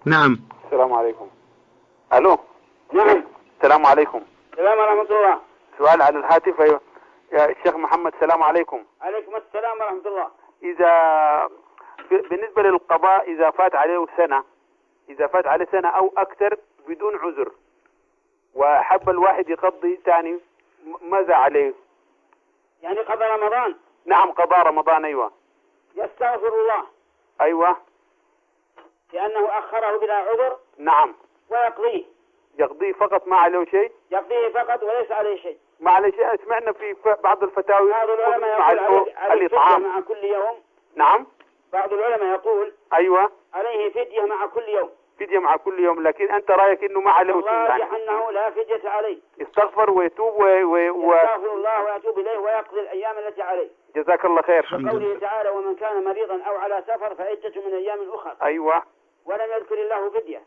نعم. السلام عليكم. الو. نعم. السلام عليكم. السلام ورحمة الله. سؤال على الهاتف. ايوه يا الشيخ محمد، السلام عليكم. عليكم السلام ورحمة الله. اذا بالنسبة للقضاء، اذا فات عليه سنة او اكثر بدون عذر، وحب الواحد يقضي ثاني، ماذا عليه؟ يعني قضى رمضان؟ نعم، قضاء رمضان. ايوه. يستغفر الله. ايوه. لأنه أخره بلا عذر. نعم. ويقضيه. يقضيه فقط، ما عليه شيء؟ يقضيه فقط وليس عليه شيء. ما عليه شيء. سمعنا في بعض الفتاوي بعض العلماء مع يقول عليه فدية مع كل يوم. نعم. بعض العلماء يقول ايوه عليه فدية مع كل يوم. فدية مع كل يوم، لكن انت رايك انه ما عليه شيء؟ الراجح انه لا فدية عليه. يستغفر ويتوب يستغفر الله ويتوب اليه ويقضي الايام التي عليه. جزاك الله خير. وقوله تعالى: ومن كان مريضا او على سفر فعدة من ايام اخر. ايوه. ولم يذكر الله فدية.